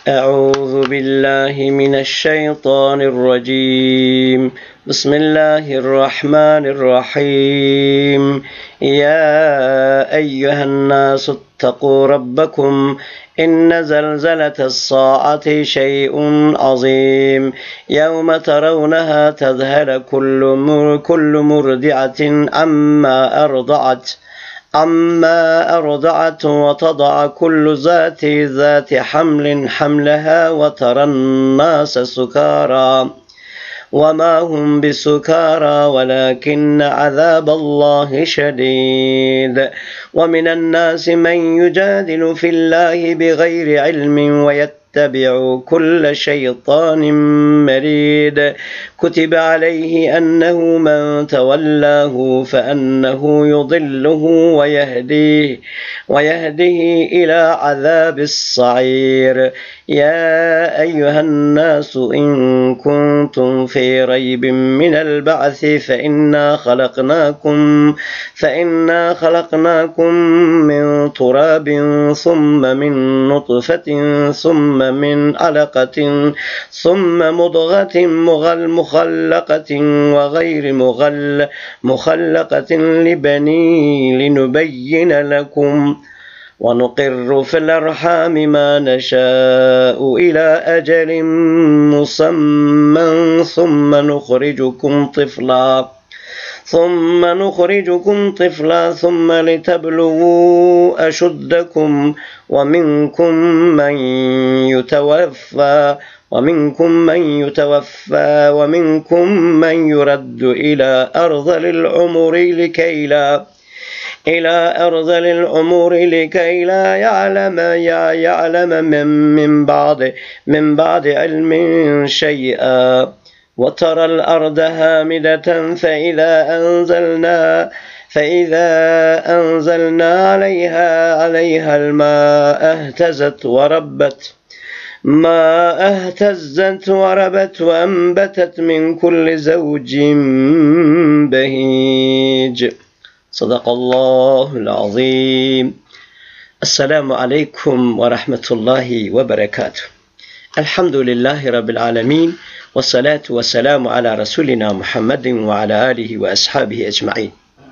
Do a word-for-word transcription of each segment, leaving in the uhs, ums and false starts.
أعوذ بالله من الشيطان الرجيم بسم الله الرحمن الرحيم يا أيها الناس اتقوا ربكم إن زلزلة الساعة شيء عظيم يوم ترونها تذهل كل كل مرضعة عما أرضعت عما أرضعت وتضع كل ذات ذات حمل حملها وترى الناس سكارى وما هم بسكارى ولكن عذاب الله شديد ومن الناس من يجادل في الله بغير علم ويتبع كل شيطان مريد كتب عليه أنه من تولاه فأنه يضله ويهديه ويهديه إلى عذاب السعير يا أيها الناس إن كنتم في ريب من البعث فإنا خلقناكم فإنا خلقناكم من تراب ثم من نطفة ثم من علقة ثم مضغة مغل مخلقة وغير مغل مخلقة لبني لنبين لكم ونقر في الأرحام ما نشاء إلى أجل مسمى ثم نخرجكم طفلا ثم نخرجكم طفلا ثم لتبلغوا أشدكم ومنكم من يتوفى ومنكم من يتوفى ومنكم من يرد إلى أرذل العمر لكي لا إلى أرذل الأمور لكي لا يعلم يعلم من من بعد من بعد علم شيئا وترى الأرض هامدة فإذا أنزلنا فإذا أنزلنا عليها عليها الماء اهتزت وربت ما اهتزت وربت وأنبتت من كل زوج بهيج صدق الله العظيم. السلام عليكم ورحمة الله وبركاته. الحمد لله رب العالمين والصلاة والسلام على رسولنا محمد وعلى آله وأصحابه أجمعين.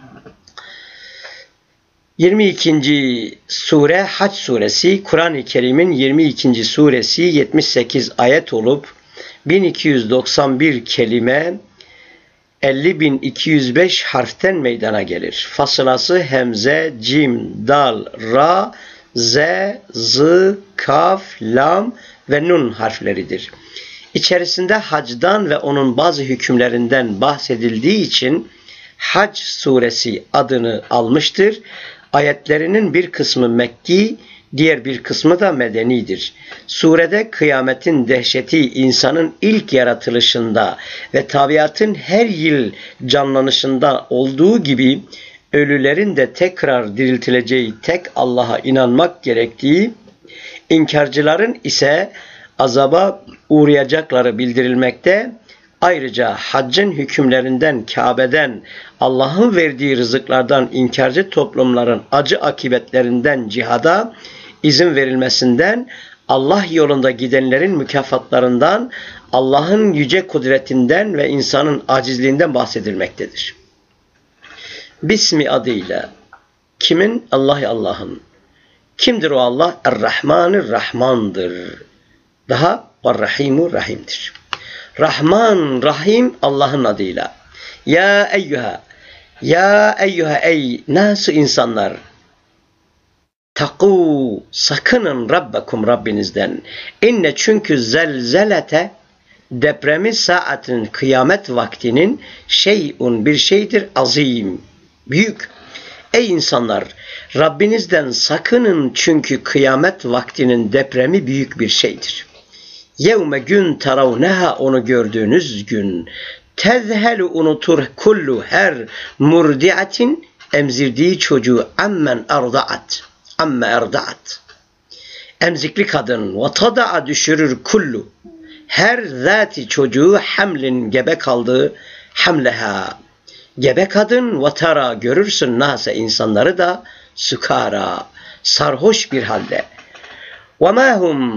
yirmi ikinci sure Hac suresi, Kur'an-ı Kerim'in yirmi ikinci suresi, yetmiş sekiz ayet olup bin iki yüz doksan bir kelime, elli bin iki yüz beş harften meydana gelir. Fasılası hemze, cim, dal, ra, z, z, kaf, lam ve nun harfleridir. İçerisinde hacdan ve onun bazı hükümlerinden bahsedildiği için Hac suresi adını almıştır. Ayetlerinin bir kısmı Mekki, diğer bir kısmı da Medenidir. Surede kıyametin dehşeti insanın ilk yaratılışında ve tabiatın her yıl canlanışında olduğu gibi ölülerin de tekrar diriltileceği tek Allah'a inanmak gerektiği, inkarcıların ise azaba uğrayacakları bildirilmekte. Ayrıca haccın hükümlerinden, Kabe'den, Allah'ın verdiği rızıklardan inkarcı toplumların acı akibetlerinden cihada izin verilmesinden, Allah yolunda gidenlerin mükafatlarından, Allah'ın yüce kudretinden ve insanın acizliğinden bahsedilmektedir. Bismi adıyla. Kimin? Allah Allah'ın. Kimdir o Allah? Er-Rahmanir Rahmandır. Daha Er-Rahimur Rahim'dir. Rahman, Rahim Allah'ın adıyla. Ya eyyüha, ya eyyüha ey nasıl insanlar. Takû, sakının Rabbekum Rabbinizden. İnne çünkü zelzelete, depremi saatin, kıyamet vaktinin şeyun bir şeydir azim, büyük. Ey insanlar, Rabbinizden sakının çünkü kıyamet vaktinin depremi büyük bir şeydir. Yevme gün teravneha, onu gördüğünüz gün, tezhelu unutur kullu her murdiatin, emzirdiği çocuğu, ammen erdaat, amme erdaat, emzikli kadın, ve tada'a düşürür kullu, her zati çocuğu, hamlin gebe kaldığı, hamleha, gebe kadın, ve tara görürsün nase insanları da, sukara, sarhoş bir halde, ve ma hum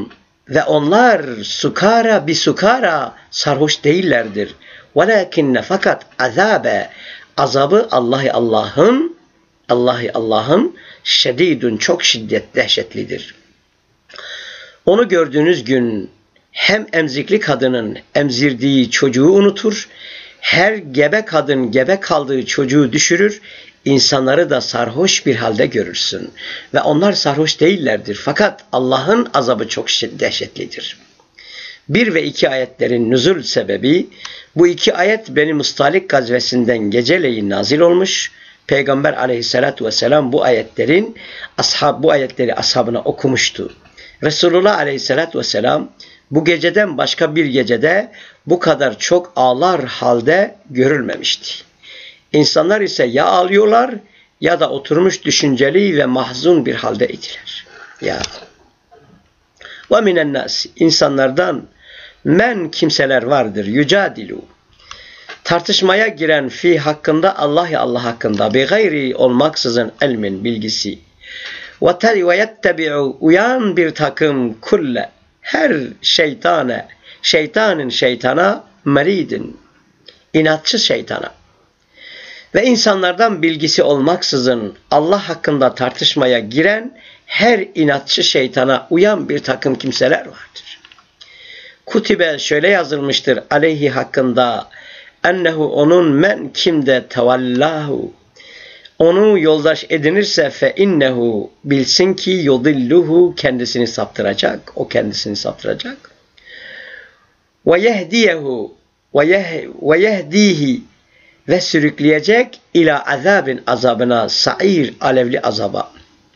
Ve onlar sukara bi sukara sarhoş değillerdir. Velakinne fakat azabe azabı Allahi Allah'ın Allahi Allah'ın şedidun çok şiddet dehşetlidir. Onu gördüğünüz gün hem emzikli kadının emzirdiği çocuğu unutur, her gebe kadın gebe kaldığı çocuğu düşürür, insanları da sarhoş bir halde görürsün. Ve onlar sarhoş değillerdir. Fakat Allah'ın azabı çok dehşetlidir. Bir ve iki ayetlerin nüzul sebebi, bu iki ayet Beni Mustalik gazvesinden geceleyin nazil olmuş. Peygamber aleyhissalatu vesselam bu ayetlerin ashab bu ayetleri ashabına okumuştu. Resulullah aleyhissalatu vesselam bu geceden başka bir gecede bu kadar çok ağlar halde görülmemişti. İnsanlar ise ya ağlıyorlar ya da oturmuş düşünceli ve mahzun bir halde idiler. Ya. Ve minen nas insanlardan men kimseler vardır yücadilu. Tartışmaya giren fi hakkında Allah ya Allah hakkında bi gayri olmaksızın ilmin bilgisi. Ve tel ve yettebi'u uyan bir takım kulle her şeytane şeytanın şeytana meridin inatçı şeytana. Ve insanlardan bilgisi olmaksızın Allah hakkında tartışmaya giren her inatçı şeytana uyan bir takım kimseler vardır. Kutibe şöyle yazılmıştır aleyhi hakkında ennehu onun men kimde tevallahu onu yoldaş edinirse fe innehu bilsin ki yudilluhu kendisini saptıracak o kendisini saptıracak ve yehdiyehu ve yehdihi ve sürükleyecek ila azabin azabına sair alevli azaba.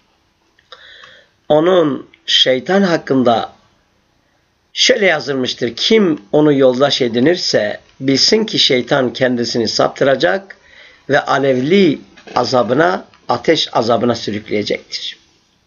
Onun şeytan hakkında şöyle yazılmıştır. Kim onu yoldaş edinirse bilsin ki şeytan kendisini saptıracak ve alevli azabına, ateş azabına sürükleyecektir.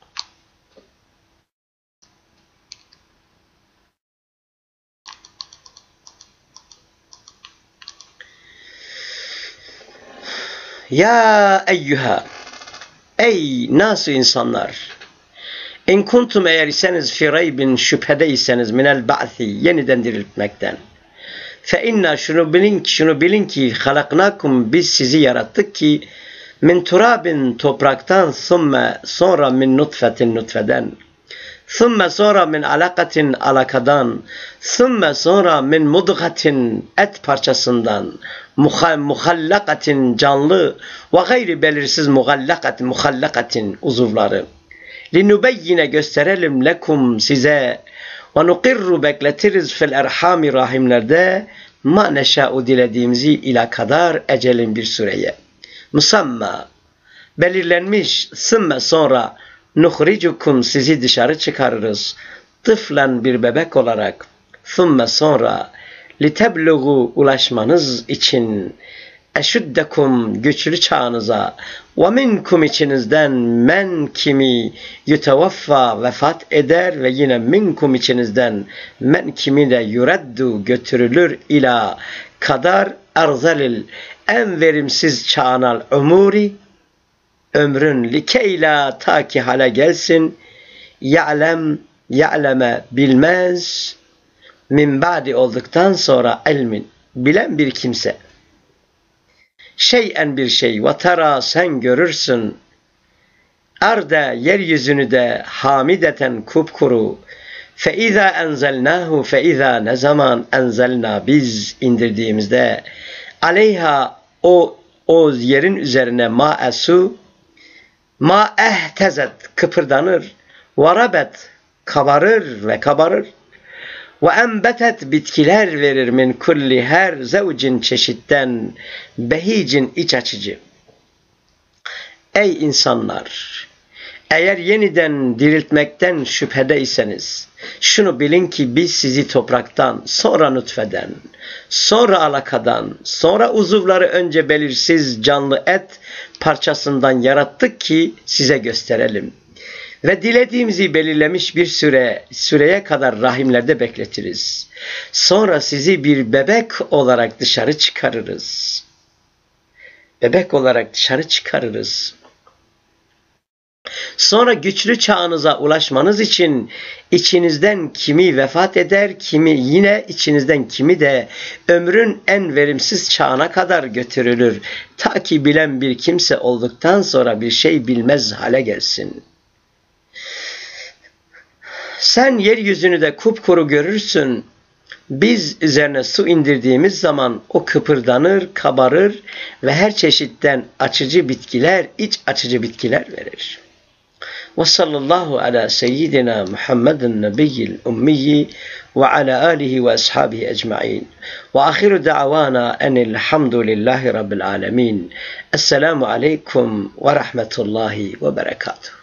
Ya eyyüha ey nasıl insanlar in kuntum eğer iseniz fi raybin şüphedeyseniz minel ba'thi yeniden diriltmekten fe inna şunu bilin ki şunu bilin ki halaknakum biz sizi yarattık ki min turabin topraktan thumme sonra min nutfetin nutfeden thumme sonra min alakatin alakadan thumme sonra min mudgatin et parçasından muhallakatin canlı ve gayri belirsiz muhallakatin muhallakatin uzuvları linubeyyine gösterelim lekum size ve nukirru bekletiriz fil erhami rahimlerde ma neşa'u dilediğimizi ila kadar ecelin bir süreye musamma belirlenmiş sümme sonra nuhricukum sizi dışarı çıkarırız tıflen bir bebek olarak sümme sonra litebluğu ulaşmanız için eşuddekum güçlü çağınıza ve minkum içinizden men kimi yutevaffa vefat eder ve yine minkum içinizden men kimi de yuraddu götürülür ila kadar arzalil en verimsiz çağınal umuri ömrün likeyla ta ki hale gelsin ya'lem ya'leme bilmez min ba'di olduktan sonra ilmin bilen bir kimse şeyen bir şey ve tera sen görürsün arda yeryüzünü de hamideten kupkuru fe iza enzelnahu fe iza ne zaman enzelna biz indirdiğimizde aleyha o o yerin üzerine ma su ma ehtezet kıpırdanır ve rabet kabarır ve kabarır ve enbetet bitkiler verir min kulli her zevcin çeşitten behicin iç açıcı. Ey insanlar! Eğer yeniden diriltmekten şüphedeyseniz şunu bilin ki biz sizi topraktan, sonra nutfeden, sonra alakadan, sonra uzuvları önce belirsiz canlı et parçasından yarattık ki size gösterelim. Ve dilediğimizi belirlemiş bir süre, süreye kadar rahimlerde bekletiriz. Sonra sizi bir bebek olarak dışarı çıkarırız. Bebek olarak dışarı çıkarırız. Sonra güçlü çağınıza ulaşmanız için içinizden kimi vefat eder, kimi yine içinizden kimi de ömrün en verimsiz çağına kadar götürülür. Ta ki bilen bir kimse olduktan sonra bir şey bilmez hale gelsin. Sen yeryüzünü de kupkuru görürsün. Biz üzerine su indirdiğimiz zaman o kıpırdanır, kabarır ve her çeşitten açıcı bitkiler, iç açıcı bitkiler verir. Ve sallallahu ala seyyidina Muhammedin nebiyyil ummiyi ve ala alihi ve ashabihi ecma'in. Ve ahiru da'vana enilhamdülillahi rabbil alemin. Esselamu aleyküm ve rahmetullahi ve berekatuhu.